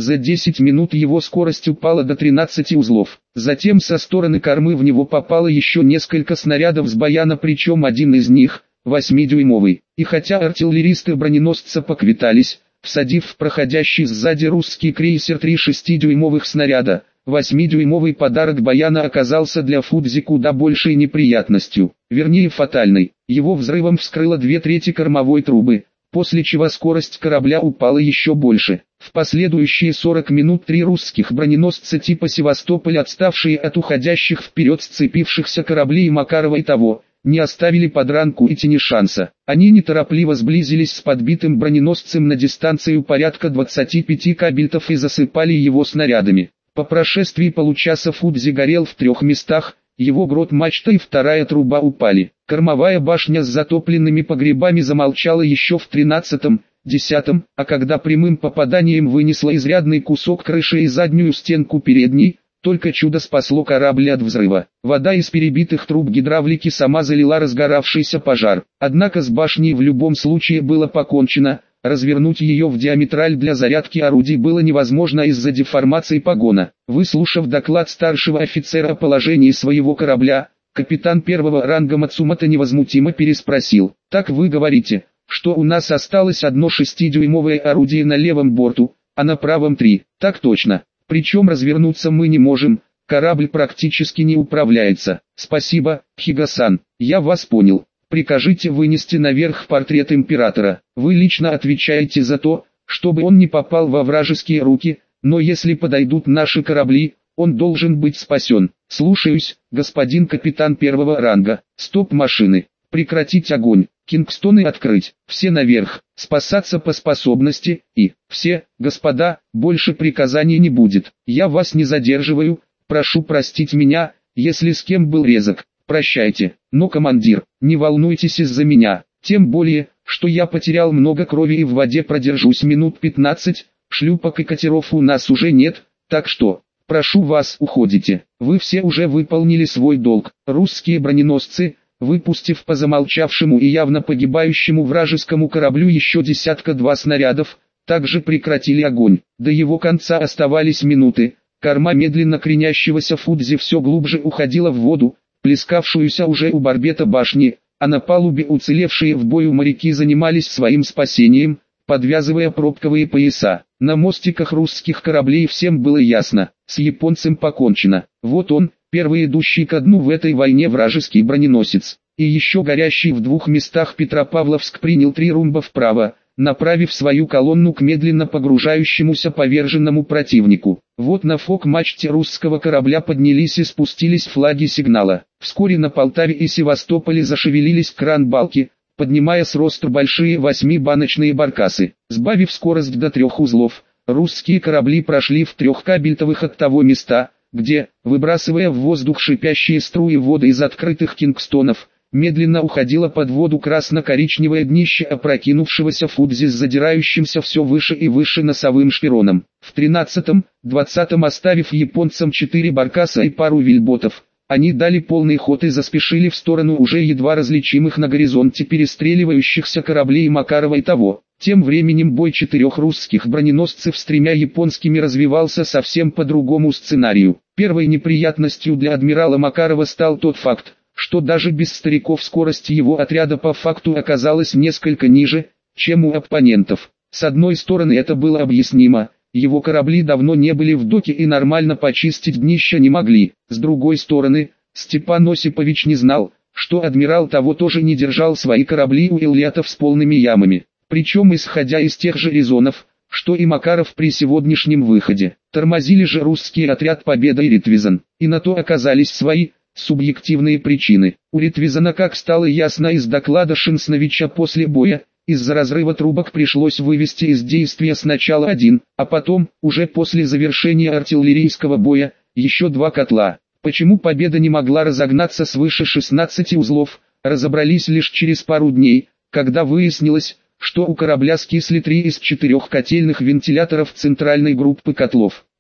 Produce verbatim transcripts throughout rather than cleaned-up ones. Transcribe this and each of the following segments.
За десять минут его скорость упала до тринадцати узлов. Затем со стороны кормы в него попало еще несколько снарядов с баяна, причем один из них – восьмидюймовый. И хотя артиллеристы броненосца поквитались, всадив в проходящий сзади русский крейсер три шестидюймовых снаряда, восьмидюймовый подарок баяна оказался для Фудзи куда большей неприятностью, вернее фатальной. Его взрывом вскрыло две трети кормовой трубы, после чего скорость корабля упала еще больше. В последующие сорок минут три русских броненосца типа «Севастополь», отставшие от уходящих вперед сцепившихся кораблей Макарова и того, не оставили подранку и тени шанса. Они неторопливо сблизились с подбитым броненосцем на дистанцию порядка двадцати пяти кабельтов и засыпали его снарядами. По прошествии получаса Фудзи горел в трех местах, его грот-мачта и вторая труба упали. Кормовая башня с затопленными погребами замолчала еще в тринадцатом, десятом, а когда прямым попаданием вынесла изрядный кусок крыши и заднюю стенку передней, только чудо спасло корабль от взрыва. Вода из перебитых труб гидравлики сама залила разгоравшийся пожар. Однако с башней в любом случае было покончено, развернуть ее в диаметраль для зарядки орудий было невозможно из-за деформации погона. Выслушав доклад старшего офицера о положении своего корабля, капитан первого ранга Мацумото невозмутимо переспросил: «Так вы говорите, что у нас осталось одно шестидюймовое орудие на левом борту, а на правом три?» «Так точно. Причем развернуться мы не можем, корабль практически не управляется». «Спасибо, Хига-сан, я вас понял. Прикажите вынести наверх портрет императора. Вы лично отвечаете за то, чтобы он не попал во вражеские руки, но если подойдут наши корабли, он должен быть спасен». «Слушаюсь, господин капитан первого ранга». «Стоп, машины. Прекратить огонь. Кингстоны открыть. Все наверх. Спасаться по способности. И, все, господа, больше приказаний не будет. Я вас не задерживаю. Прошу простить меня, если с кем был резок. Прощайте. Но, командир, не волнуйтесь из-за меня. Тем более, что я потерял много крови и в воде продержусь минут пятнадцать. Шлюпок и катеров у нас уже нет, так что, прошу вас, уходите. Вы все уже выполнили свой долг». Русские броненосцы, выпустив по замолчавшему и явно погибающему вражескому кораблю еще десятка-два снарядов, также прекратили огонь. До его конца оставались минуты. Корма медленно кренящегося Фудзи все глубже уходила в воду, плескавшуюся уже у барбета башни, а на палубе уцелевшие в бою моряки занимались своим спасением, подвязывая пробковые пояса. На мостиках русских кораблей всем было ясно: с японцем покончено. Вот он, первый идущий ко дну в этой войне вражеский броненосец. И еще горящий в двух местах Петропавловск принял три румба вправо, направив свою колонну к медленно погружающемуся поверженному противнику. Вот на фок-мачте русского корабля поднялись и спустились флаги сигнала. Вскоре на Полтаве и Севастополе зашевелились кран-балки, поднимая с роста большие восьмибаночные баркасы. Сбавив скорость до трех узлов, русские корабли прошли в трех кабельтовых от того места, где, выбрасывая в воздух шипящие струи воды из открытых кингстонов, медленно уходило под воду красно-коричневое днище опрокинувшегося Фудзи с задирающимся все выше и выше носовым шпироном. В тринадцатом, двадцатом оставив японцам четыре баркаса и пару вельботов, они дали полный ход и заспешили в сторону уже едва различимых на горизонте перестреливающихся кораблей Макарова и того. Тем временем бой четырех русских броненосцев с тремя японскими развивался совсем по другому сценарию. Первой неприятностью для адмирала Макарова стал тот факт, что даже без стариков скорость его отряда по факту оказалась несколько ниже, чем у оппонентов. С одной стороны это было объяснимо, его корабли давно не были в доке и нормально почистить днище не могли. С другой стороны, Степан Осипович не знал, что адмирал того тоже не держал свои корабли у Ильятов с полными ямами. Причем исходя из тех же резонов, что и Макаров при сегодняшнем выходе. Тормозили же русский отряд Победа и Ритвизен, и на то оказались свои субъективные причины. У Ритвизена, как стало ясно из доклада Шинсновича после боя, из-за разрыва трубок пришлось вывести из действия сначала один, а потом, уже после завершения артиллерийского боя, еще два котла. Почему Победа не могла разогнаться свыше шестнадцати узлов, разобрались лишь через пару дней, когда выяснилось, что у корабля скисли три из четырех котельных вентиляторов центральной группы котлов.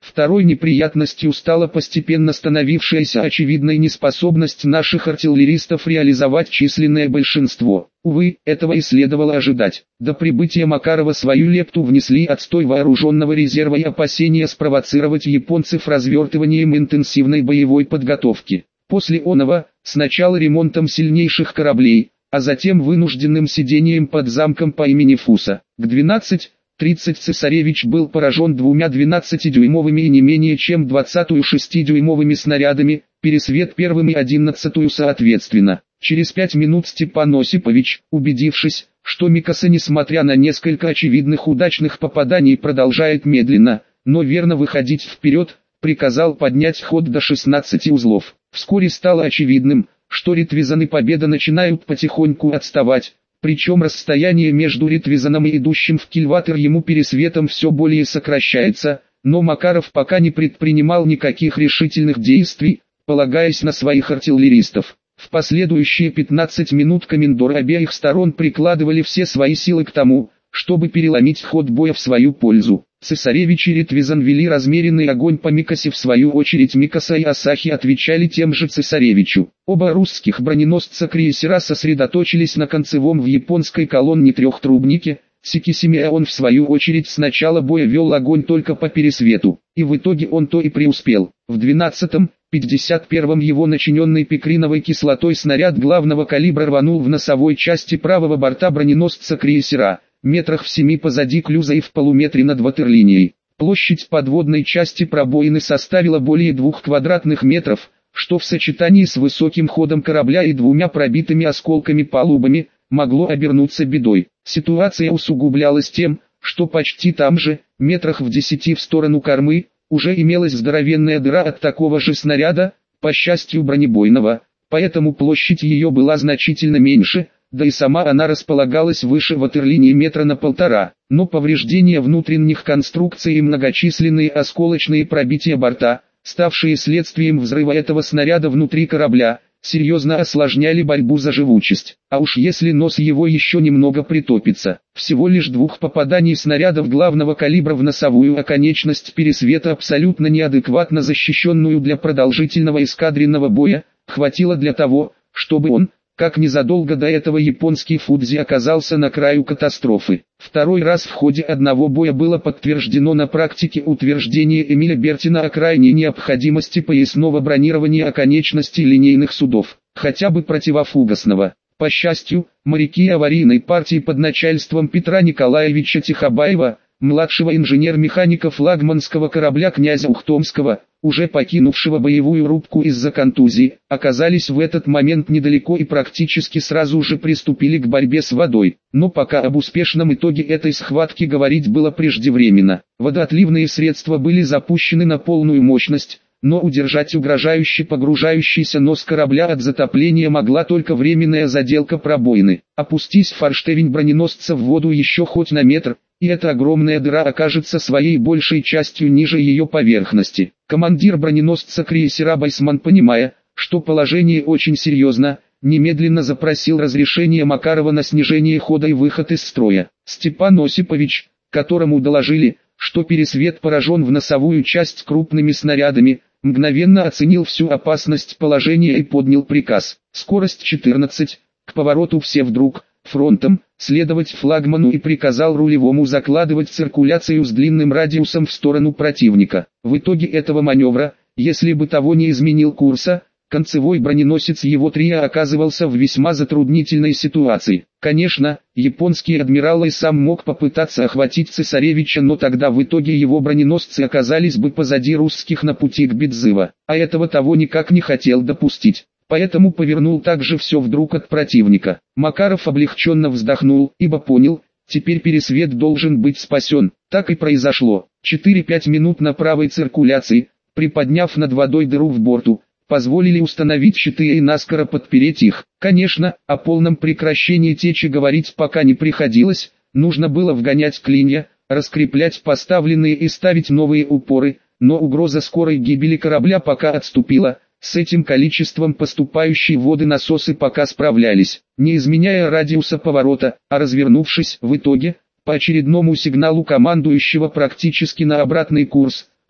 Второй неприятностью стала постепенно становившаяся очевидной неспособность наших артиллеристов реализовать численное большинство. Увы, этого и следовало ожидать. До прибытия Макарова свою лепту внесли отстой вооруженного резерва и опасения спровоцировать японцев развертыванием интенсивной боевой подготовки. После оного, сначала ремонтом сильнейших кораблей, а затем вынужденным сидением под замком по имени Фуса. К двенадцати тридцати цесаревич был поражен двумя двенадцатидюймовыми и не менее чем двадцатишестидюймовыми снарядами, Пересвет первым и одиннадцатую соответственно. Через пять минут Степан Осипович, убедившись, что Микаса несмотря на несколько очевидных удачных попаданий продолжает медленно, но верно выходить вперед, приказал поднять ход до шестнадцати узлов. Вскоре стало очевидным, что Ретвизан и Победа начинают потихоньку отставать, причем расстояние между Ретвизаном и идущим в кильватер ему Пересветом все более сокращается, но Макаров пока не предпринимал никаких решительных действий, полагаясь на своих артиллеристов. В последующие пятнадцать минут комендоры обеих сторон прикладывали все свои силы к тому, чтобы переломить ход боя в свою пользу. Цесаревич и Ретвизан вели размеренный огонь по Микасе, в свою очередь Микаса и Асахи отвечали тем же цесаревичу. Оба русских броненосца-крейсера сосредоточились на концевом в японской колонне трехтрубнике. Сикисимиа он в свою очередь с начала боя вел огонь только по Пересвету, и в итоге он то и преуспел. В двенадцатом пятьдесят первом его начиненный пикриновой кислотой снаряд главного калибра рванул в носовой части правого борта броненосца-крейсера, метрах в семи позади клюза и в полуметре над ватерлинией. Площадь подводной части пробоины составила более двух квадратных метров, что в сочетании с высоким ходом корабля и двумя пробитыми осколками палубами, могло обернуться бедой. Ситуация усугублялась тем, что почти там же, метрах в десяти в сторону кормы, уже имелась здоровенная дыра от такого же снаряда, по счастью бронебойного, поэтому площадь ее была значительно меньше, да и сама она располагалась выше ватерлинии метра на полтора, но повреждения внутренних конструкций и многочисленные осколочные пробития борта, ставшие следствием взрыва этого снаряда внутри корабля, серьезно осложняли борьбу за живучесть. А уж если нос его еще немного притопится, всего лишь двух попаданий снарядов главного калибра в носовую оконечность Пересвета, абсолютно неадекватно защищенную для продолжительного эскадренного боя, хватило для того, чтобы он, как незадолго до этого японский Фудзи, оказался на краю катастрофы. Второй раз в ходе одного боя было подтверждено на практике утверждение Эмиля Бертина о крайней необходимости поясного бронирования оконечностей линейных судов, хотя бы противофугасного. По счастью, моряки аварийной партии под начальством Петра Николаевича Тихобаева, младшего инженер-механика флагманского корабля князя Ухтомского, уже покинувшего боевую рубку из-за контузии, оказались в этот момент недалеко и практически сразу же приступили к борьбе с водой. Но пока об успешном итоге этой схватки говорить было преждевременно. Водоотливные средства были запущены на полную мощность, но удержать угрожающе погружающийся нос корабля от затопления могла только временная заделка пробоины. Опустись форштевень броненосца в воду еще хоть на метр, и эта огромная дыра окажется своей большей частью ниже ее поверхности. Командир броненосца-крейсера Байсман, понимая, что положение очень серьезно, немедленно запросил разрешение Макарова на снижение хода и выход из строя. Степан Осипович, которому доложили, что Пересвет поражен в носовую часть крупными снарядами, мгновенно оценил всю опасность положения и поднял приказ. Скорость четырнадцать, к повороту все вдруг, фронтом, следовать флагману, и приказал рулевому закладывать циркуляцию с длинным радиусом в сторону противника. В итоге этого маневра, если бы того не изменил курса, концевой броненосец его трио оказывался в весьма затруднительной ситуации. Конечно, японский адмирал и сам мог попытаться охватить цесаревича, но тогда в итоге его броненосцы оказались бы позади русских на пути к Бедзыва, а этого того никак не хотел допустить. Поэтому повернул также все вдруг от противника. Макаров облегченно вздохнул, ибо понял, теперь Пересвет должен быть спасен. Так и произошло. четыре-пять минут на правой циркуляции, приподняв над водой дыру в борту, позволили установить щиты и наскоро подпереть их. Конечно, о полном прекращении течи говорить пока не приходилось, нужно было вгонять клинья, раскреплять поставленные и ставить новые упоры, но угроза скорой гибели корабля пока отступила. С этим количеством поступающей воды насосы пока справлялись, не изменяя радиуса поворота, а развернувшись в итоге, по очередному сигналу командующего практически на обратный курс,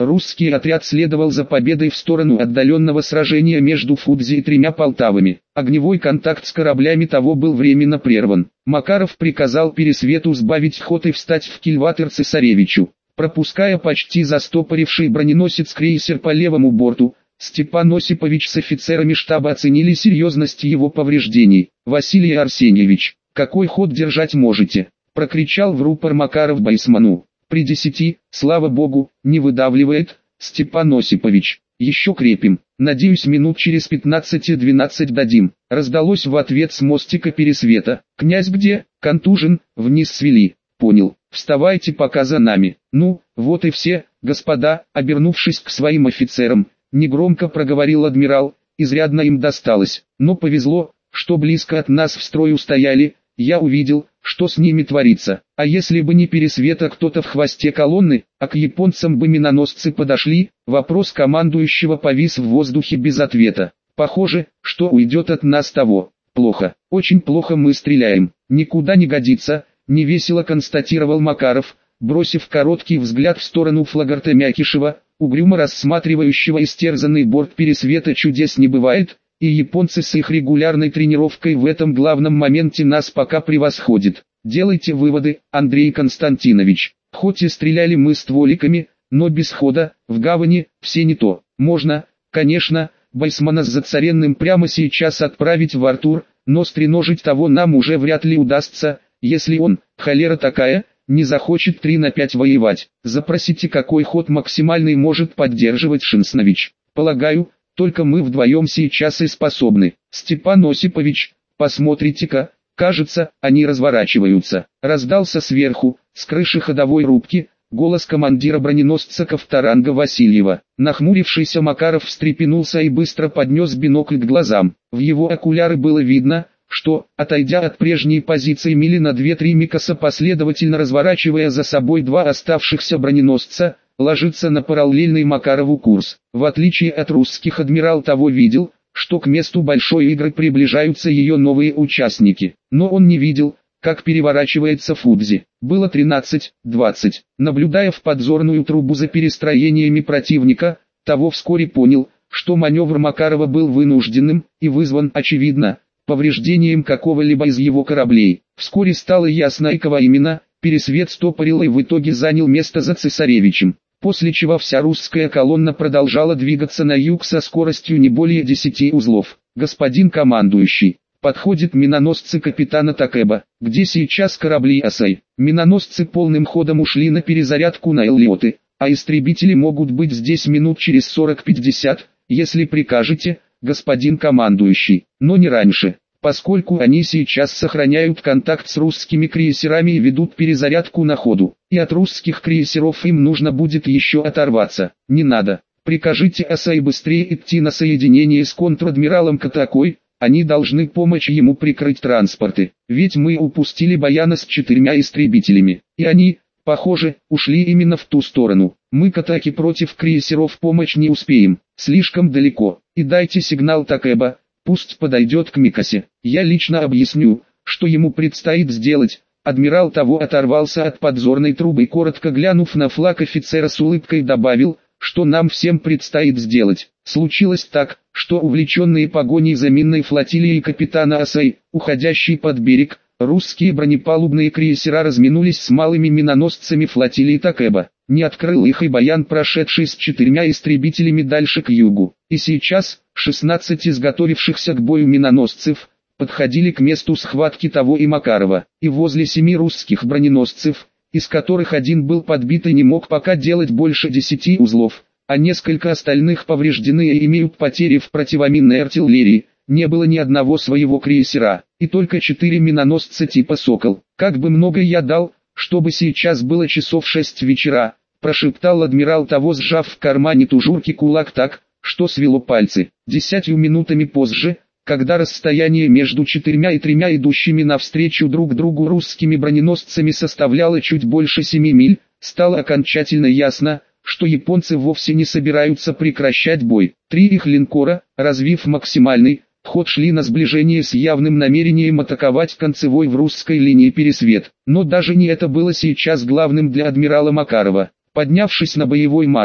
Русский отряд следовал за победой в сторону отдаленного сражения между Фудзи и тремя Полтавами. Огневой контакт с кораблями того был временно прерван. Макаров приказал Пересвету сбавить ход и встать в кильватер цесаревичу. Пропуская почти застопоривший броненосец-крейсер по левому борту, Степан Осипович с офицерами штаба оценили серьезность его повреждений. «Василий Арсеньевич, какой ход держать можете?» — прокричал в рупор Макаров Байсману. «При десяти, слава богу, не выдавливает, Степан Осипович. Еще крепим. Надеюсь, минут через пятнадцать-двенадцать дадим». Раздалось в ответ с мостика Пересвета. «Князь где?» «Контужен, вниз свели». «Понял. Вставайте пока за нами». «Ну, вот и все, господа», обернувшись к своим офицерам, негромко проговорил адмирал, изрядно им досталось. Но повезло, что близко от нас в строю стояли, я увидел, что с ними творится. А если бы не Пересвета кто-то в хвосте колонны, а к японцам бы миноносцы подошли, вопрос командующего повис в воздухе без ответа. Похоже, что уйдет от нас того. Плохо, очень плохо мы стреляем, никуда не годится, невесело констатировал Макаров, бросив короткий взгляд в сторону флагорта Мякишева, угрюмо рассматривающего истерзанный борт Пересвета. Чудес не бывает, и японцы с их регулярной тренировкой в этом главном моменте нас пока превосходят. Делайте выводы, Андрей Константинович. Хоть и стреляли мы стволиками, но без хода, в гавани, все не то. Можно, конечно, Байсмана с Зацаренным прямо сейчас отправить в Артур, но стреножить того нам уже вряд ли удастся, если он, холера такая, не захочет три на пять воевать. Запросите, какой ход максимальный может поддерживать Шинснович. Полагаю, только мы вдвоем сейчас и способны. Степан Осипович, посмотрите-ка, кажется, они разворачиваются. Раздался сверху, с крыши ходовой рубки, голос командира броненосца Ковторанга Васильева. Нахмурившийся Макаров встрепенулся и быстро поднес бинокль к глазам. В его окуляры было видно, что, отойдя от прежней позиции мили на две-три Микоса, последовательно разворачивая за собой два оставшихся броненосца, ложится на параллельный Макарову курс. В отличие от русских, адмирал того видел, что к месту большой игры приближаются ее новые участники. Но он не видел, как переворачивается Фудзи. Было тринадцать двадцать. Наблюдая в подзорную трубу за перестроениями противника, того вскоре понял, что маневр Макарова был вынужденным и вызван, очевидно, повреждением какого-либо из его кораблей. Вскоре стало ясно, и кого именно. Пересвет стопорил и в итоге занял место за цесаревичем, после чего вся русская колонна продолжала двигаться на юг со скоростью не более десяти узлов. «Господин командующий, подходят миноносцы капитана Такеба. Где сейчас корабли Асай?» Миноносцы полным ходом ушли на перезарядку на Эллиоты, а истребители могут быть здесь минут через сорок-пятьдесят, если прикажете, господин командующий, но не раньше, поскольку они сейчас сохраняют контакт с русскими крейсерами и ведут перезарядку на ходу, и от русских крейсеров им нужно будет еще оторваться. Не надо, прикажите Асай быстрее идти на соединение с контр-адмиралом Катакой, они должны помочь ему прикрыть транспорты, ведь мы упустили Баяна с четырьмя истребителями, и они, похоже, ушли именно в ту сторону. Мы к атаке против крейсеров помочь не успеем, слишком далеко, и дайте сигнал Такеба. Пусть подойдет к Микосе. Я лично объясню, что ему предстоит сделать. Адмирал того оторвался от подзорной трубы и, коротко глянув на флаг офицера, с улыбкой добавил, что нам всем предстоит сделать. Случилось так, что увлеченные погоней за минной флотилией капитана Асай, уходящей под берег, русские бронепалубные крейсера разминулись с малыми миноносцами флотилии Такеба. Не открыл их и Баян, прошедший с четырьмя истребителями дальше к югу. И сейчас, шестнадцать изготовившихся к бою миноносцев, подходили к месту схватки того и Макарова. И возле семи русских броненосцев, из которых один был подбит и не мог пока делать больше десяти узлов, а несколько остальных повреждены и имеют потери в противоминной артиллерии, не было ни одного своего крейсера, и только четыре миноносца типа «Сокол». «Как бы много я дал, чтобы сейчас было часов шесть вечера», прошептал адмирал того, сжав в кармане тужурки кулак так, что свело пальцы. Десятью минутами позже, когда расстояние между четырьмя и тремя идущими навстречу друг другу русскими броненосцами составляло чуть больше семи миль, стало окончательно ясно, что японцы вовсе не собираются прекращать бой. Три их линкора, развив максимальный ход, шли на сближение с явным намерением атаковать концевой в русской линии Пересвет. Но даже не это было сейчас главным для адмирала Макарова. Поднявшись на боевой Марс,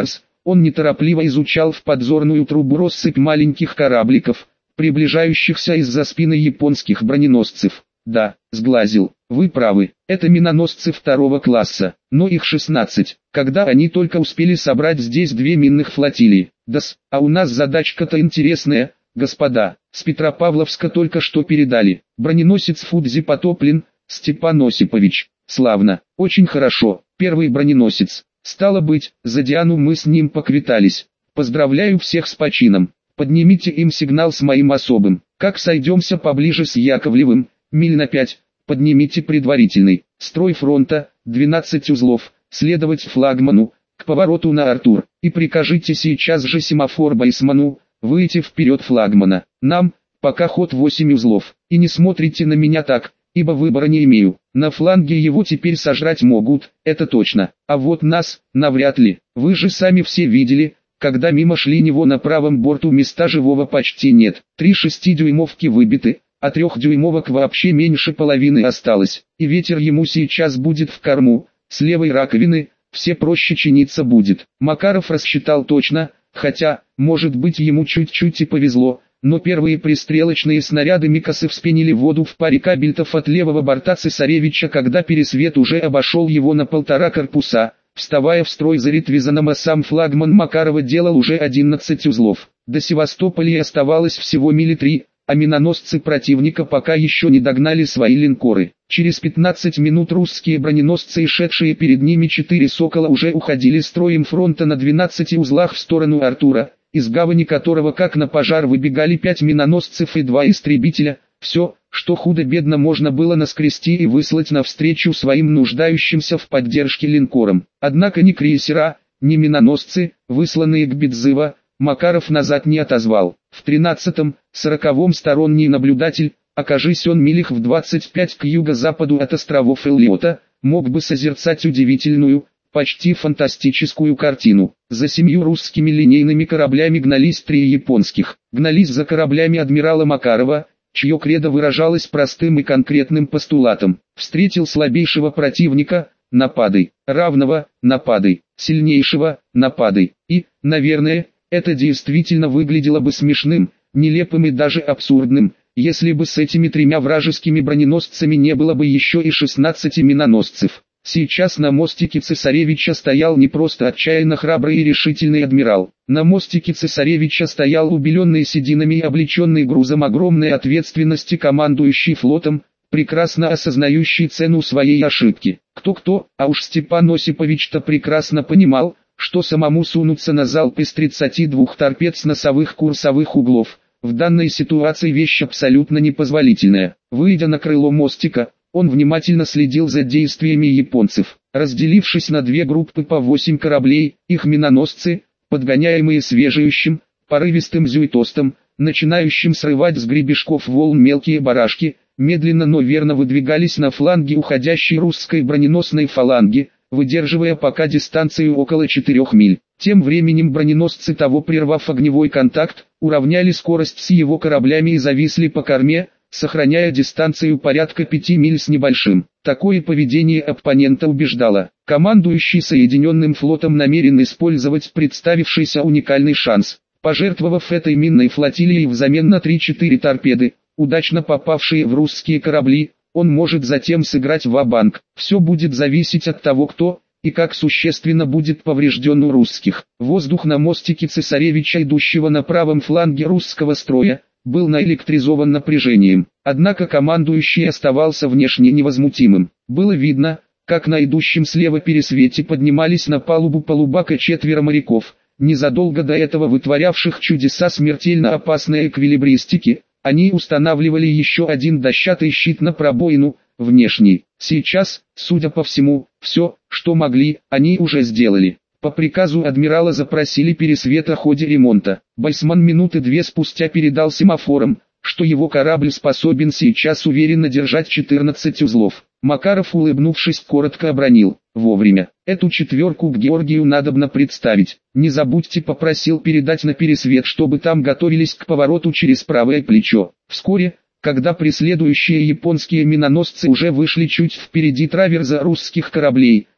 Он неторопливо изучал в подзорную трубу россыпь маленьких корабликов, приближающихся из-за спины японских броненосцев. Да, сглазил, вы правы, это миноносцы второго класса, но их шестнадцать, когда они только успели собрать здесь две минных флотилии. Да-с, а у нас задачка-то интересная, господа, с Петропавловска только что передали, броненосец Фудзи потоплен, Степан Осипович, славно, очень хорошо, первый броненосец, стало быть, за Диану мы с ним поквитались, поздравляю всех с почином, поднимите им сигнал с моим особым, как сойдемся поближе с Яковлевым, миль на пять, поднимите предварительный, строй фронта, двенадцать узлов, следовать флагману, к повороту на Артур, и прикажите сейчас же семафор Байсману, выйти вперед флагмана, нам, пока ход восемь узлов, и не смотрите на меня так, ибо выбора не имею, на фланге его теперь сожрать могут, это точно, а вот нас, навряд ли, вы же сами все видели, когда мимо шли него на правом борту места живого почти нет, три шестидюймовки выбиты, а трехдюймовок вообще меньше половины осталось, и ветер ему сейчас будет в корму, с левой раковины, все проще чиниться будет. Макаров рассчитал точно, хотя, может быть ему чуть-чуть и повезло, но первые пристрелочные снаряды Микасы вспенили воду в паре кабельтов от левого борта Цесаревича, когда Пересвет уже обошел его на полтора корпуса, вставая в строй за Ритвизаном, а сам флагман Макарова делал уже одиннадцать узлов. До Севастополя оставалось всего мили три, а миноносцы противника пока еще не догнали свои линкоры. Через пятнадцать минут русские броненосцы и шедшие перед ними четыре «Сокола» уже уходили строем фронта на двенадцати узлах в сторону Артура, из гавани которого как на пожар выбегали пять миноносцев и два истребителя. Все, что худо-бедно можно было наскрести и выслать навстречу своим нуждающимся в поддержке линкорам. Однако ни крейсера, ни миноносцы, высланные к Бедзыва, Макаров назад не отозвал. В тринадцатом, сороковом сторонний наблюдатель, окажись он милях в двадцать пять к юго-западу от островов Эллиота, мог бы созерцать удивительную, почти фантастическую картину. За семью русскими линейными кораблями гнались три японских. Гнались за кораблями адмирала Макарова, чье кредо выражалось простым и конкретным постулатом. Встретил слабейшего противника – нападай, равного – нападай, сильнейшего – нападай. И, наверное, это действительно выглядело бы смешным, нелепым и даже абсурдным, если бы с этими тремя вражескими броненосцами не было бы еще и шестнадцати миноносцев. Сейчас на мостике Цесаревича стоял не просто отчаянно храбрый и решительный адмирал. На мостике Цесаревича стоял убеленный сединами и облеченный грузом огромной ответственности командующий флотом, прекрасно осознающий цену своей ошибки. Кто-кто, а уж Степан Осипович-то прекрасно понимал, что самому сунуться на залп из тридцати двух торпед с носовых курсовых углов, в данной ситуации вещь абсолютно непозволительная. Выйдя на крыло мостика, он внимательно следил за действиями японцев. Разделившись на две группы по восемь кораблей, их миноносцы, подгоняемые свежеющим, порывистым зюитостом, начинающим срывать с гребешков волн мелкие барашки, медленно, но верно выдвигались на фланге уходящей русской броненосной фаланги, выдерживая пока дистанцию около четырёх миль. Тем временем броненосцы того, прервав огневой контакт, уравняли скорость с его кораблями и зависли по корме, сохраняя дистанцию порядка пяти миль с небольшим. Такое поведение оппонента убеждало. Командующий Соединенным флотом намерен использовать представившийся уникальный шанс, пожертвовав этой минной флотилией взамен на три-четыре торпеды, удачно попавшие в русские корабли. Он может затем сыграть ва-банк. Все будет зависеть от того, кто и как существенно будет поврежден у русских. Воздух на мостике Цесаревича, идущего на правом фланге русского строя, был наэлектризован напряжением. Однако командующий оставался внешне невозмутимым. Было видно, как на идущем слева Пересвете поднимались на палубу полубака четверо моряков, незадолго до этого вытворявших чудеса смертельно опасной эквилибристики. Они устанавливали еще один дощатый щит на пробоину, внешний. Сейчас, судя по всему, все, что могли, они уже сделали. По приказу адмирала запросили Пересвет о ходе ремонта. Байсман минуты две спустя передал семафорам, что его корабль способен сейчас уверенно держать четырнадцать узлов. Макаров, улыбнувшись, коротко обронил: вовремя. Эту четверку к Георгию надобно представить. Не забудьте, попросил передать на Пересвет, чтобы там готовились к повороту через правое плечо. Вскоре, когда преследующие японские миноносцы уже вышли чуть впереди траверза русских кораблей,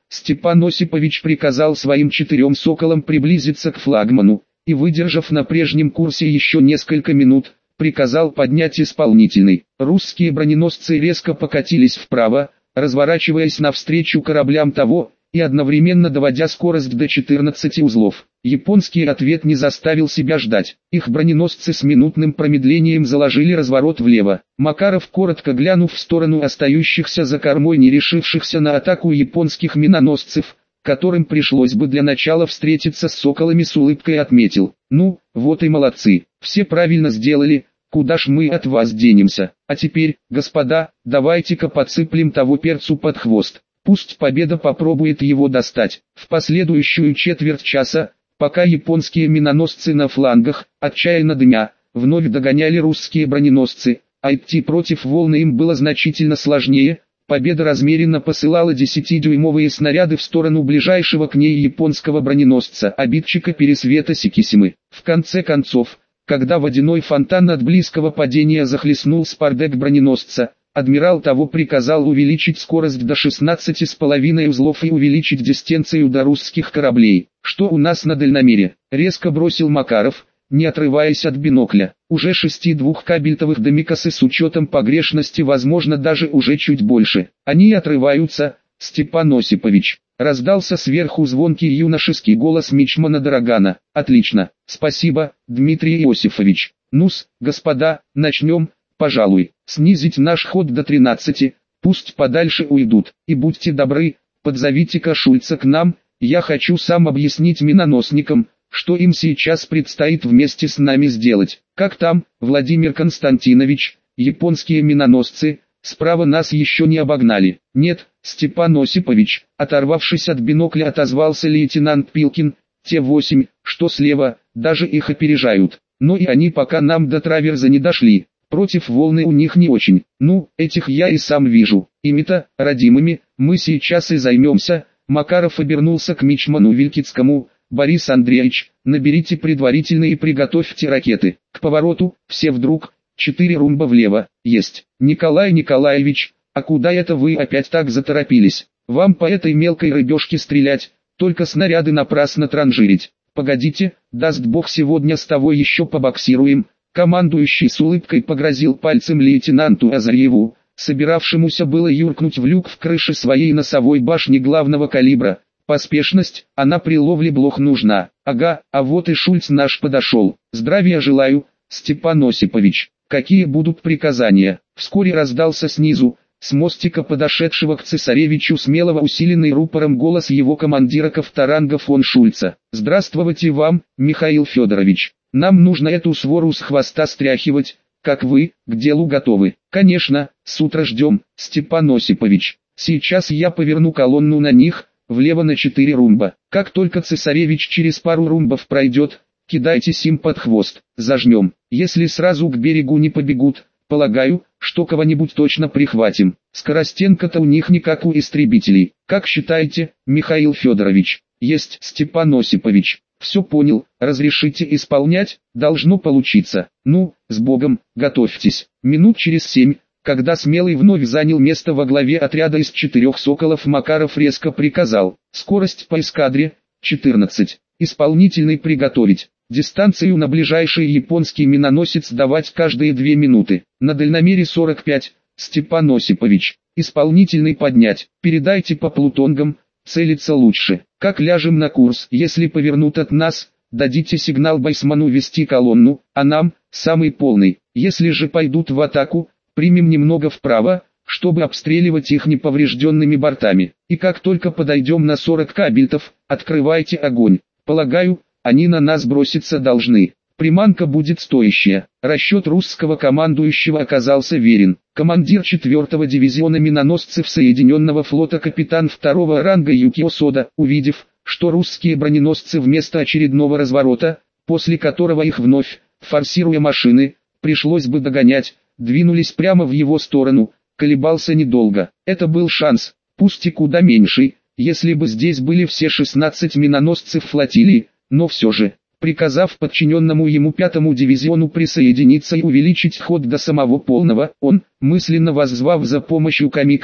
Степан Осипович приказал своим четырем соколам приблизиться к флагману, и, выдержав на прежнем курсе еще несколько минут, приказал поднять исполнительный. Русские броненосцы резко покатились вправо, разворачиваясь навстречу кораблям того, и одновременно доводя скорость до четырнадцати узлов. Японский ответ не заставил себя ждать. Их броненосцы с минутным промедлением заложили разворот влево. Макаров, коротко глянув в сторону остающихся за кормой не решившихся на атаку японских миноносцев, которым пришлось бы для начала встретиться с соколами, с улыбкой отметил: «Ну, вот и молодцы, все правильно сделали, куда ж мы от вас денемся, а теперь, господа, давайте-ка подсыплем того перцу под хвост. Пусть победа попробует его достать». В последующую четверть часа, пока японские миноносцы на флангах, отчаянно дымя, вновь догоняли русские броненосцы, а идти против волны им было значительно сложнее, победа размеренно посылала десятидюймовые снаряды в сторону ближайшего к ней японского броненосца, обидчика Пересвета Сикисимы. В конце концов, когда водяной фонтан от близкого падения захлестнул спардек броненосца, адмирал того приказал увеличить скорость до шестнадцати с половиной узлов и увеличить дистанцию до русских кораблей. «Что у нас на дальномере?» — резко бросил Макаров, не отрываясь от бинокля. «Уже шести двухкабельтовых домикосы с учетом погрешности, возможно даже уже чуть больше. Они отрываются, Степан Осипович». Раздался сверху звонкий юношеский голос мичмана Дорогана. «Отлично, спасибо, Дмитрий Иосифович. Ну-с, господа, начнем, пожалуй. Снизить наш ход до тринадцати, пусть подальше уйдут. И будьте добры, подзовите-ка Шульца к нам, я хочу сам объяснить миноносникам, что им сейчас предстоит вместе с нами сделать. Как там, Владимир Константинович, японские миноносцы, справа нас еще не обогнали?» «Нет, Степан Осипович», оторвавшись от бинокля, отозвался лейтенант Пилкин, «те восемь, что слева, даже их опережают. Но и они пока нам до траверза не дошли. Против волны у них не очень. Ну, этих я и сам вижу. Ими-то, родимыми, мы сейчас и займемся». Макаров обернулся к мичману Вилькицкому. «Борис Андреевич, наберите предварительно и приготовьте ракеты. К повороту, все вдруг, четыре румба влево, есть». «Николай Николаевич, а куда это вы опять так заторопились? Вам по этой мелкой рыбешке стрелять, только снаряды напрасно транжирить. Погодите, даст бог сегодня с того еще побоксируем». Командующий с улыбкой погрозил пальцем лейтенанту Азарьеву, собиравшемуся было юркнуть в люк в крыше своей носовой башни главного калибра. «Поспешность, она при ловле блох нужна. Ага, а вот и Шульц наш подошел. Здравия желаю, Степан Осипович. Какие будут приказания?» Вскоре раздался снизу, с мостика подошедшего к цесаревичу смелого усиленный рупором голос его командира Ковторанга фон Шульца. «Здравствуйте вам, Михаил Федорович. Нам нужно эту свору с хвоста стряхивать. Как вы, к делу готовы?» «Конечно, с утра ждем, Степан Осипович. Сейчас я поверну колонну на них, влево на четыре румба. Как только цесаревич через пару румбов пройдет, кидайтесь им под хвост, зажмем. Если сразу к берегу не побегут, полагаю, что кого-нибудь точно прихватим. Скоростенка-то у них не как у истребителей. Как считаете, Михаил Федорович?» «Есть, Степан Осипович. Все понял, разрешите исполнять?» «Должно получиться. Ну, с Богом, готовьтесь». Минут через семь, когда Смелый вновь занял место во главе отряда из четырех соколов, Макаров резко приказал: «Скорость по эскадре, четырнадцать. Исполнительный приготовить. Дистанцию на ближайший японский миноносец давать каждые две минуты. На дальномере сорок пять, Степан Осипович. Исполнительный поднять. Передайте по плутонгам, целиться лучше. Как ляжем на курс, если повернут от нас, дадите сигнал Байсману вести колонну, а нам, самый полный. Если же пойдут в атаку, примем немного вправо, чтобы обстреливать их неповрежденными бортами. И как только подойдем на сорок кабельтов, открывайте огонь. Полагаю, они на нас броситься должны. Приманка будет стоящая». Расчет русского командующего оказался верен. Командир четвертого дивизиона миноносцев Соединенного флота капитан второго ранга Юкио Сода, увидев, что русские броненосцы вместо очередного разворота, после которого их вновь, форсируя машины, пришлось бы догонять, двинулись прямо в его сторону, колебался недолго. Это был шанс, пусть и куда меньший, если бы здесь были все шестнадцать миноносцев флотилии, но все же, приказав подчиненному ему пятому дивизиону присоединиться и увеличить ход до самого полного, он, мысленно воззвав за помощью камиками,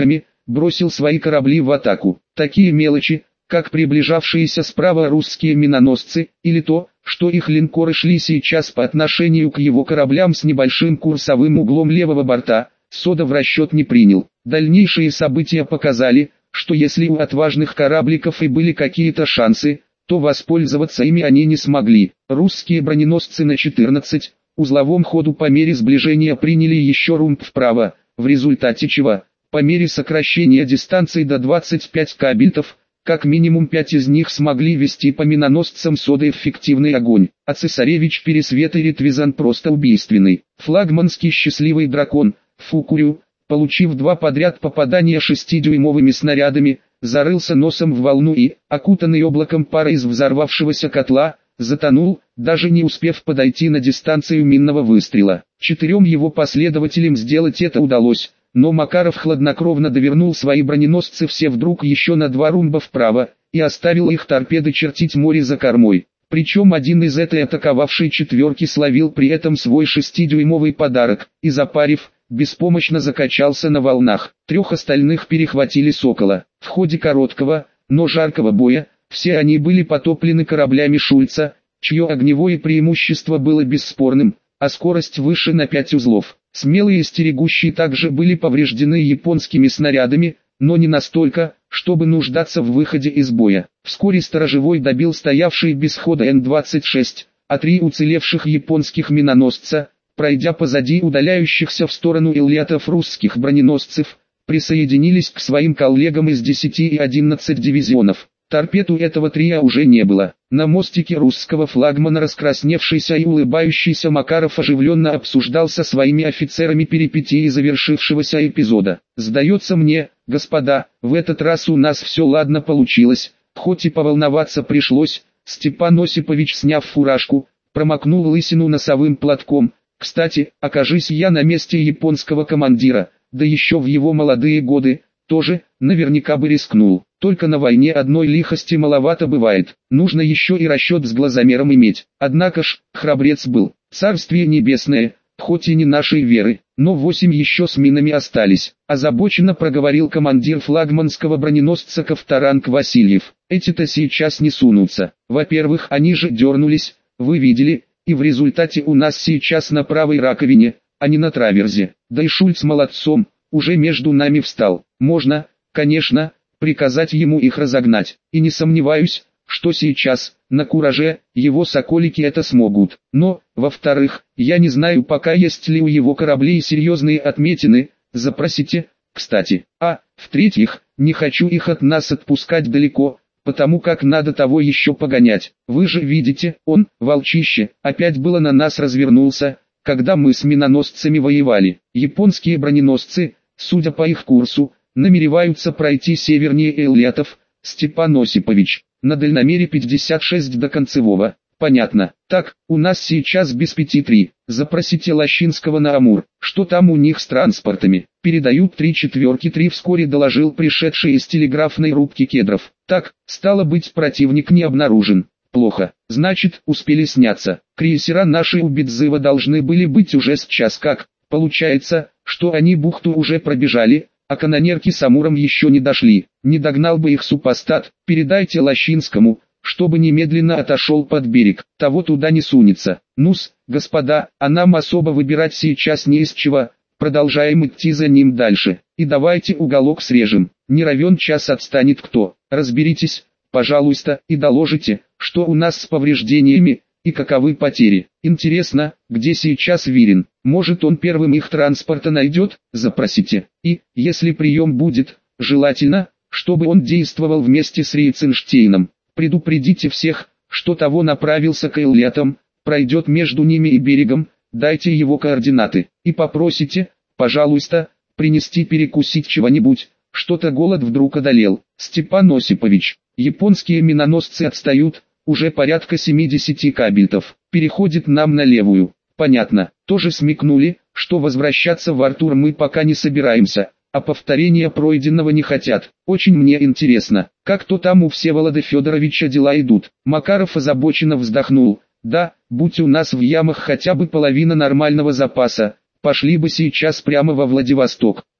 бросил свои корабли в атаку. Такие мелочи, как приближавшиеся справа русские миноносцы, или то, что их линкоры шли сейчас по отношению к его кораблям с небольшим курсовым углом левого борта, Сода в расчет не принял. Дальнейшие события показали, что если у отважных корабликов и были какие-то шансы, то воспользоваться ими они не смогли. Русские броненосцы на четырнадцать узловом ходу по мере сближения приняли еще румб вправо, в результате чего, по мере сокращения дистанции до двадцати пяти кабельтов, как минимум пять из них смогли вести по миноносцам Соды эффективный огонь, а цесаревич Пересвет и Ретвизан просто убийственный. Флагманский счастливый дракон, Фукурю, получив два подряд попадания шестидюймовыми снарядами, зарылся носом в волну и, окутанный облаком пара из взорвавшегося котла, затонул, даже не успев подойти на дистанцию минного выстрела. Четырем его последователям сделать это удалось, но Макаров хладнокровно довернул свои броненосцы все вдруг еще на два румба вправо, и оставил их торпеды чертить море за кормой. Причем один из этой атаковавшей четверки словил при этом свой шестидюймовый подарок, и запарив, беспомощно закачался на волнах. Трех остальных перехватили Сокола. В ходе короткого, но жаркого боя, все они были потоплены кораблями Шульца, чье огневое преимущество было бесспорным, а скорость выше на пять узлов. Смелые стерегущие также были повреждены японскими снарядами, но не настолько, чтобы нуждаться в выходе из боя. Вскоре сторожевой добил стоявший без хода Н двадцать шесть, а три уцелевших японских миноносца, пройдя позади удаляющихся в сторону Эллиотов русских броненосцев, присоединились к своим коллегам из десяти и одиннадцати дивизионов. Торпед у этого трио уже не было. На мостике русского флагмана раскрасневшийся и улыбающийся Макаров оживленно обсуждал со своими офицерами перипетии завершившегося эпизода. «Сдается мне, господа, в этот раз у нас все ладно получилось, хоть и поволноваться пришлось». Степан Осипович, сняв фуражку, промокнул лысину носовым платком. «Кстати, окажись я на месте японского командира, да еще в его молодые годы, тоже, наверняка бы рискнул. Только на войне одной лихости маловато бывает, нужно еще и расчет с глазомером иметь. Однако ж, храбрец был, царствие небесное, хоть и не нашей веры, но восемь еще с минами остались», озабоченно проговорил командир флагманского броненосца Ковторанг Васильев. «Эти-то сейчас не сунутся. Во-первых, они же дернулись, вы видели, и в результате у нас сейчас на правой раковине, а не на траверзе. Да и Шульц молодцом, уже между нами встал. Можно, конечно, приказать ему их разогнать, и не сомневаюсь, что сейчас, на кураже, его соколики это смогут. Но, во-вторых, я не знаю пока есть ли у его кораблей серьезные отметины, запросите, кстати. А, в-третьих, не хочу их от нас отпускать далеко, потому как надо того еще погонять. Вы же видите, он, волчище, опять было на нас развернулся, когда мы с миноносцами воевали. Японские броненосцы, судя по их курсу, намереваются пройти севернее Эллиотов. Степан Осипович, на дальномере пятьдесят шесть до Концевого. Понятно. Так, у нас сейчас без пяти три. Запросите Лощинского на Амур. Что там у них с транспортами? Передают три четверки три, вскоре доложил пришедший из телеграфной рубки Кедров. Так, стало быть, противник не обнаружен. Плохо. Значит, успели сняться. Крейсера наши у Бедзыва должны были быть уже с час как. Получается, что они бухту уже пробежали, а канонерки с Амуром еще не дошли. Не догнал бы их супостат. Передайте Лощинскому, чтобы немедленно отошел под берег. Того туда не сунется. Ну-с, господа, а нам особо выбирать сейчас не из чего. Продолжаем идти за ним дальше. И давайте уголок срежем. Не равен час отстанет кто. Разберитесь, пожалуйста, и доложите, что у нас с повреждениями, и каковы потери. Интересно, где сейчас Вирин? Может, он первым их транспорта найдет? Запросите. И, если прием будет, желательно, чтобы он действовал вместе с Рейценштейном. Предупредите всех, что того направился к Эллиотам, пройдет между ними и берегом, дайте его координаты. И попросите, пожалуйста, принести перекусить чего-нибудь, что-то голод вдруг одолел. Степан Осипович, японские миноносцы отстают, уже порядка семидесяти кабельтов, переходит нам на левую. Понятно, тоже смекнули, что возвращаться в Артур мы пока не собираемся, а повторения пройденного не хотят. Очень мне интересно, как то там у Всеволода Федоровича дела идут. Макаров озабоченно вздохнул. Да, будь у нас в ямах хотя бы половина нормального запаса, пошли бы сейчас прямо во Владивосток.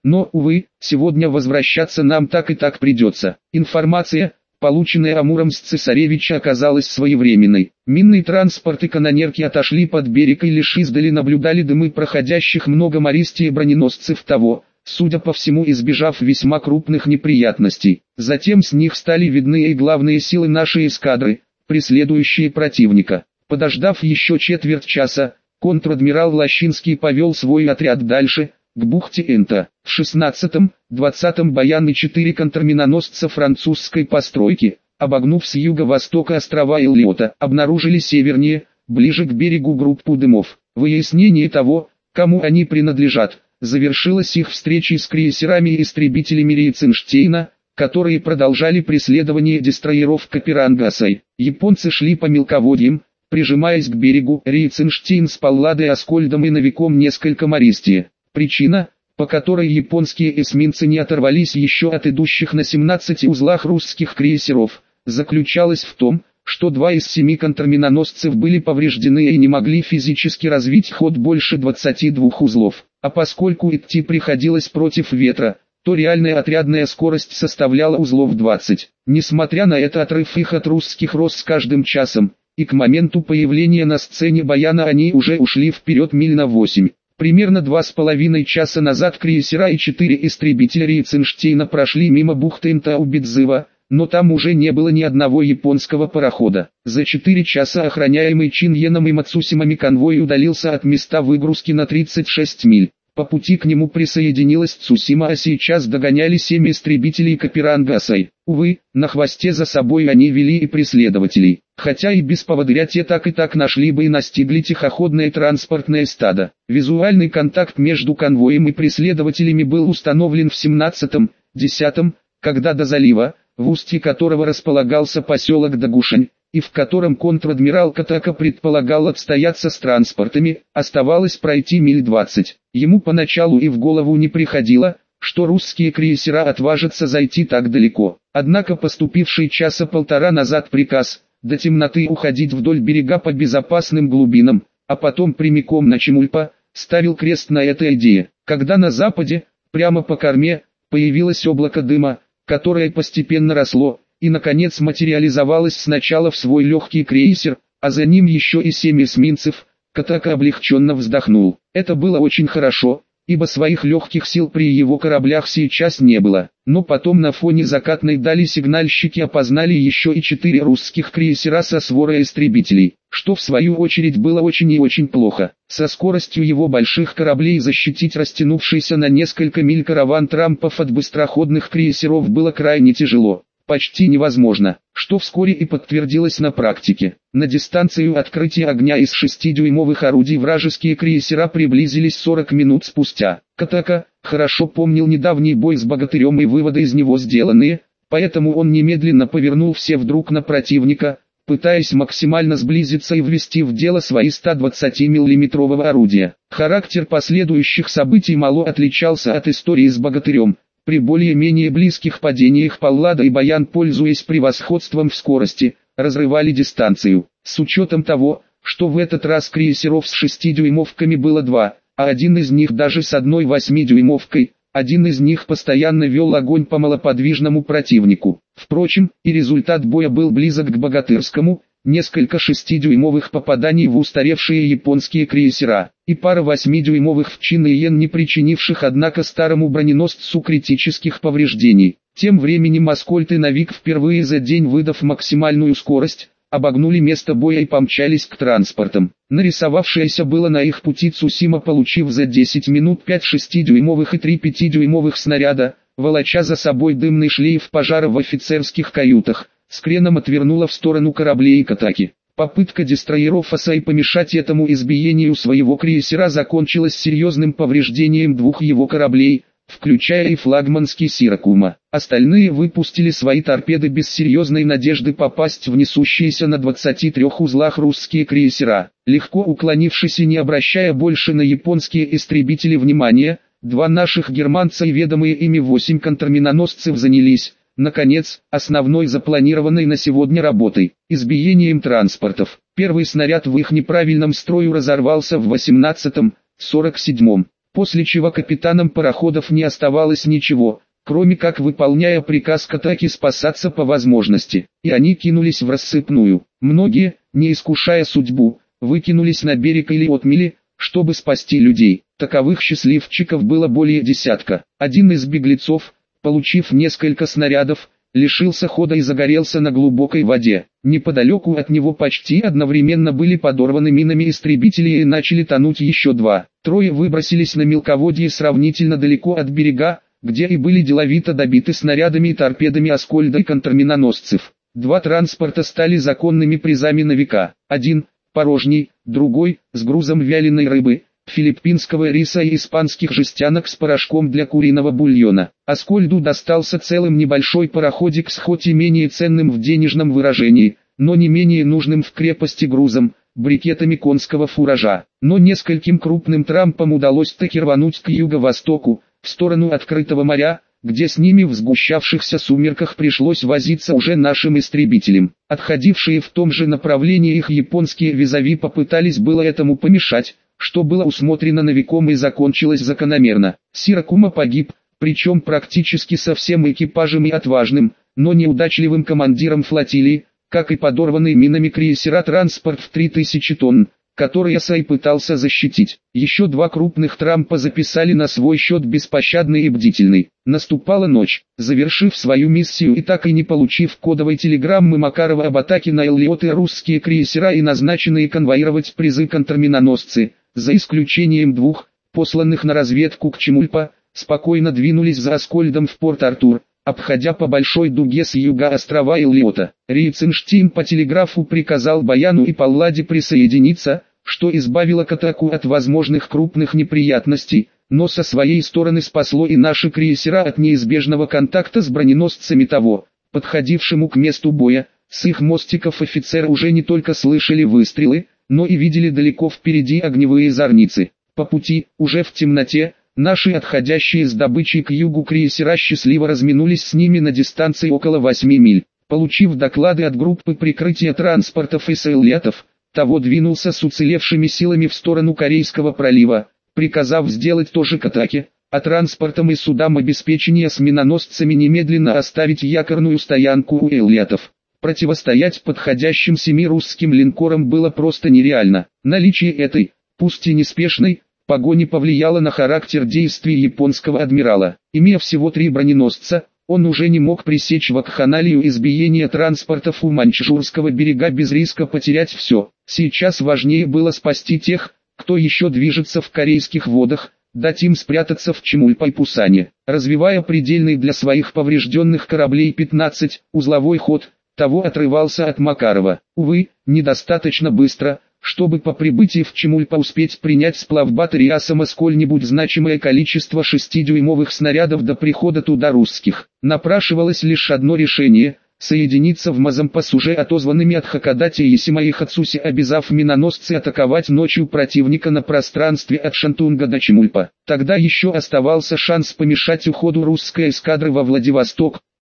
Но, увы, сегодня возвращаться нам так и так придется. Информация, полученная Амуром с цесаревича, оказалась своевременной. Минный транспорт и канонерки отошли под берег и лишь издали наблюдали дымы проходящих много морести и броненосцев того, судя по всему избежав весьма крупных неприятностей. Затем с них стали видны и главные силы нашей эскадры, преследующие противника. Подождав еще четверть часа, контр-адмирал Лощинский повел свой отряд дальше, к бухте Энта. В шестнадцатом-двадцатом баяны четыре контрминоносца французской постройки, обогнув с юго-востока острова Эллиота, обнаружили севернее, ближе к берегу группу дымов. Выяснение того, кому они принадлежат, завершилась их встречей с крейсерами и истребителями Рейценштейна, которые продолжали преследование дестройеров Каперангасой. Японцы шли по мелководьям, прижимаясь к берегу. Рейценштейн с Палладой, Аскольдом и Новиком несколько мористее. Причина, по которой японские эсминцы не оторвались еще от идущих на семнадцати узлах русских крейсеров, заключалась в том, что два из семи контрминоносцев были повреждены и не могли физически развить ход больше двадцати двух узлов. А поскольку идти приходилось против ветра, то реальная отрядная скорость составляла узлов двадцать. Несмотря на это, отрыв их от русских рос с каждым часом, и к моменту появления на сцене баяна они уже ушли вперед миль на восемь. Примерно два с половиной часа назад крейсера и четыре истребителя Рейценштейна прошли мимо бухты Интаубидзыва, но там уже не было ни одного японского парохода. За четыре часа охраняемый Чиньеном и Мацусимами конвой удалился от места выгрузки на тридцать шесть миль. По пути к нему присоединилась Цусима, а сейчас догоняли семь истребителей Каперангасой. Увы, на хвосте за собой они вели и преследователей. Хотя и без поводыря те так и так нашли бы и настигли тихоходное транспортное стадо. Визуальный контакт между конвоем и преследователями был установлен в семнадцатом-десятом, когда до залива, в устье которого располагался поселок Дагушань, и в котором контр-адмирал Катака предполагал отстояться с транспортами, оставалось пройти миль двадцать. Ему поначалу и в голову не приходило, что русские крейсера отважатся зайти так далеко. Однако поступивший часа полтора назад приказ до темноты уходить вдоль берега по безопасным глубинам, а потом прямиком на Чемульпа, ставил крест на этой идее. Когда на западе, прямо по корме, появилось облако дыма, которое постепенно росло, и наконец материализовалось сначала в свой легкий крейсер, а за ним еще и семь эсминцев, Катака облегченно вздохнул. Это было очень хорошо, ибо своих легких сил при его кораблях сейчас не было. Но потом на фоне закатной дали сигнальщики опознали еще и четыре русских крейсера со сворой истребителей, что в свою очередь было очень и очень плохо. Со скоростью его больших кораблей защитить растянувшийся на несколько миль караван трампов от быстроходных крейсеров было крайне тяжело. Почти невозможно, что вскоре и подтвердилось на практике. На дистанцию открытия огня из шестидюймовых орудий вражеские крейсера приблизились сорок минут спустя. Катака хорошо помнил недавний бой с Богатырем и выводы из него сделанные, поэтому он немедленно повернул все вдруг на противника, пытаясь максимально сблизиться и ввести в дело свои сто двадцатимиллиметрового орудия. Характер последующих событий мало отличался от истории с Богатырем. При более-менее близких падениях Паллада и Баян, пользуясь превосходством в скорости, разрывали дистанцию. С учетом того, что в этот раз крейсеров с шестидюймовками было два, а один из них даже с одной восьмидюймовкой, один из них постоянно вел огонь по малоподвижному противнику. Впрочем, и результат боя был близок к богатырскому, несколько шестидюймовых попаданий в устаревшие японские крейсера, и пара восьмидюймовых в Чин и Йен, не причинивших однако старому броненосцу критических повреждений. Тем временем Аскольд и Новик, впервые за день выдав максимальную скорость, обогнули место боя и помчались к транспортам. Нарисовавшаяся было на их пути Цусима, получив за десять минут пять шестидюймовых и три пятидюймовых снаряда, волоча за собой дымный шлейф пожара в офицерских каютах, с креном отвернула в сторону кораблей Катаки. Попытка дестройеров Асай помешать этому избиению своего крейсера закончилась серьезным повреждением двух его кораблей, включая и флагманский Сиракума. Остальные выпустили свои торпеды без серьезной надежды попасть в несущиеся на двадцати трёх узлах русские крейсера. Легко уклонившись и не обращая больше на японские истребители внимания, два наших германца и ведомые ими восемь контрминоносцев занялись, наконец, основной запланированной на сегодня работой – избиением транспортов. Первый снаряд в их неправильном строю разорвался в восемнадцатом, сорок седьмом. после чего капитанам пароходов не оставалось ничего, кроме как, выполняя приказ к атаке, спасаться по возможности, и они кинулись в рассыпную. Многие, не искушая судьбу, выкинулись на берег или отмели, чтобы спасти людей. Таковых счастливчиков было более десятка. Один из беглецов, получив несколько снарядов, лишился хода и загорелся на глубокой воде. Неподалеку от него почти одновременно были подорваны минами истребители и начали тонуть еще два. Трое выбросились на мелководье сравнительно далеко от берега, где и были деловито добиты снарядами и торпедами Аскольда и контрминоносцев. Два транспорта стали законными призами на века. Один – порожний, другой – с грузом вяленой рыбы, филиппинского риса и испанских жестянок с порошком для куриного бульона. Аскольду достался целым небольшой пароходик с хоть и менее ценным в денежном выражении, но не менее нужным в крепости грузом, брикетами конского фуража. Но нескольким крупным трампам удалось таки рвануть к юго-востоку, в сторону открытого моря, где с ними в сгущавшихся сумерках пришлось возиться уже нашим истребителям. Отходившие в том же направлении их японские визави попытались было этому помешать, что было усмотрено новиком и закончилось закономерно. Сиракума погиб, причем практически со всем экипажем и отважным, но неудачливым командиром флотилии, как и подорванный минами крейсера транспорт в три тысячи тонн, который Асай пытался защитить. Еще два крупных трампа записали на свой счет беспощадный и бдительный. Наступала ночь. Завершив свою миссию и так и не получив кодовой телеграммы Макарова об атаке на Эллиот и русские крейсера и назначенные конвоировать призы контрминоносцы, за исключением двух, посланных на разведку к Чемульпа, спокойно двинулись за Аскольдом в Порт-Артур, обходя по большой дуге с юга острова Эллиота. Рейценштейн по телеграфу приказал Баяну и Палладе присоединиться, что избавило Катаку от возможных крупных неприятностей, но со своей стороны спасло и наши крейсера от неизбежного контакта с броненосцами того, подходившему к месту боя. С их мостиков офицеры уже не только слышали выстрелы, но и видели далеко впереди огневые зорницы. По пути, уже в темноте, наши отходящие с добычей к югу крейсера счастливо разминулись с ними на дистанции около восьми миль. Получив доклады от группы прикрытия транспортов и сейлятов, того двинулся с уцелевшими силами в сторону Корейского пролива, приказав сделать то же к атаке, а транспортам и судам обеспечения с миноносцами немедленно оставить якорную стоянку у Эллиотов. Противостоять подходящим семи русским линкорам было просто нереально. Наличие этой, пусть и неспешной, погони повлияло на характер действий японского адмирала. Имея всего три броненосца, он уже не мог пресечь вакханалию избиения транспортов у маньчжурского берега без риска потерять все. Сейчас важнее было спасти тех, кто еще движется в корейских водах, дать им спрятаться в Чемульпа и Пусане. Развивая предельный для своих поврежденных кораблей пятнадцать узловой ход, того отрывался от Макарова. Увы, недостаточно быстро, чтобы по прибытии в Чемульпа успеть принять с плавбатареи Асама сколь-нибудь значимое количество шестидюймовых снарядов до прихода туда русских. Напрашивалось лишь одно решение – соединиться в Мазампа с уже отозванными от Хакодате и Ясима и Хацуси, обязав миноносцы атаковать ночью противника на пространстве от Шантунга до Чемульпа. Тогда еще оставался шанс помешать уходу русской эскадры во Владивосток,